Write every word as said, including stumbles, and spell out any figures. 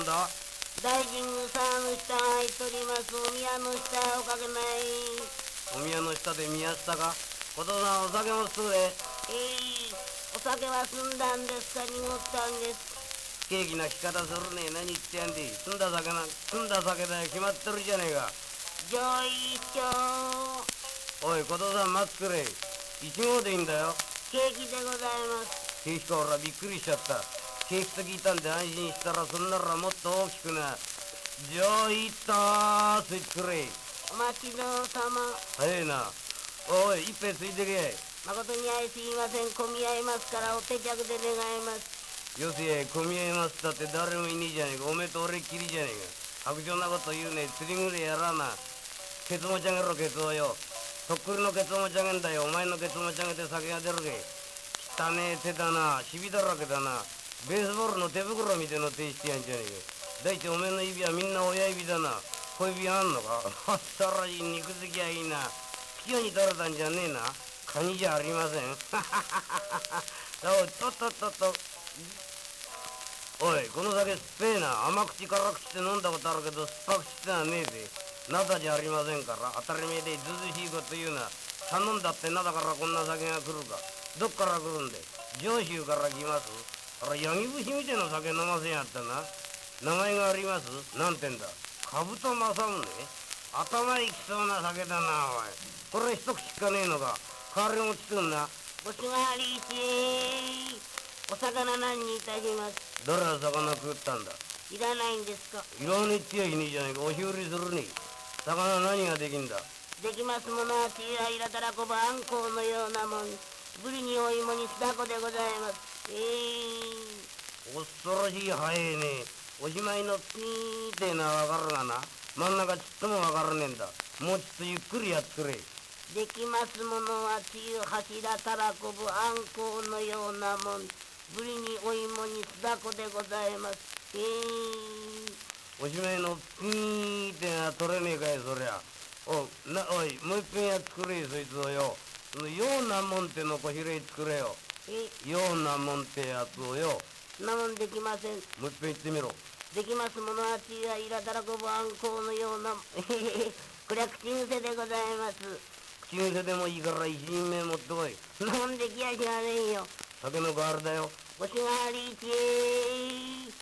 だ。 大神宮さんの下入っとります。お宮の下おかげない。 お宮の下で宮下か。ことさんお酒もすぐで。 えい、お酒は済んだんですか、濁ったんです。 不景気な聞き方するね。何言ってやんで。済んだ酒な、済んだ酒だよ。決まってるじゃねえか。 上一丁。 おい、ことさん待ってくれ。一号でいいんだよ。 ケーキでございます。 ケーキか、ほら、びっくりしちゃった。ケーキと聞いたんで安心したら、そんならもっと大きくな。上一とーついてくれ。 お待ちどうさま。 早えな。おい、一杯ついてけ。 誠に相すいません。混み合いますからお手着で願います。 よせ、混み合いますったって誰もいねえじゃねえか。おめえと俺っきりじゃねえか。白状なこと言うね。釣りぐらいやらな。ケツ持ち上げろ、ケツをよ。とっくりのケツ持ち上げんだよ。お前のケツ持ち上げて酒が出るけ。汚ねえ手だな。シビだらけだな。ベースボールの手袋みてえの手してやんじゃねえか。大地おめえの指はみんな親指だな。小指あんのか。あったらいい肉付きゃいいな。ピヨに取れたんじゃねえな。カニじゃありません。おい、とっとっとっと。おい、この酒すっぺえな。甘口辛口って飲んだことあるけど、酸っぱ口ってのはねえぜ。灘じゃありませんから。当たり前でずうずしいこと言うな。頼んだって灘からこんな酒が来るか。どっから来るんで。上州から来ます。あら、ヤギ節みてえな酒飲ませんやったな。名前がありますなんてんだ。カブトマサウネ。頭いきそうな酒だな、おい。これ一口しかねえのか。代わりもつくんな。 ごしがりいち。お魚何にいたします。 誰が魚食ったんだ。 いらないんですか。 いらねえってやいねえじゃねえか。おし売りするね。魚何ができんだ。 できますものはちやいらたらこばあんこうのようなもん。ぶりにお芋にすだこでございます。えー、 恐ろしい早えね。おしまいのピーってのはわかるがな。真ん中ちっともわからねえんだ。もうちょっとゆっくりやってくれ。 できますものはちゆ柱たらこぶあんこうのようなもん。ぶりにお芋にすだこでございます。えー、 おしまいのピーってのは取れねえかい、そりゃ。おなおい、もう一遍やってくれよ、そいつをよ。そのようなもんってのこひれ作れよ。 え、 ようなもんってやつをよ。 なもんできません。 もう一遍言ってみろ。 できますものはちやいらたらこぶあんこうのような、これは口癖でございます。 口癖でもいいから一人目持ってこい。 なもんできやしませんよ。 酒の代わりだよ。 ごしがりいち。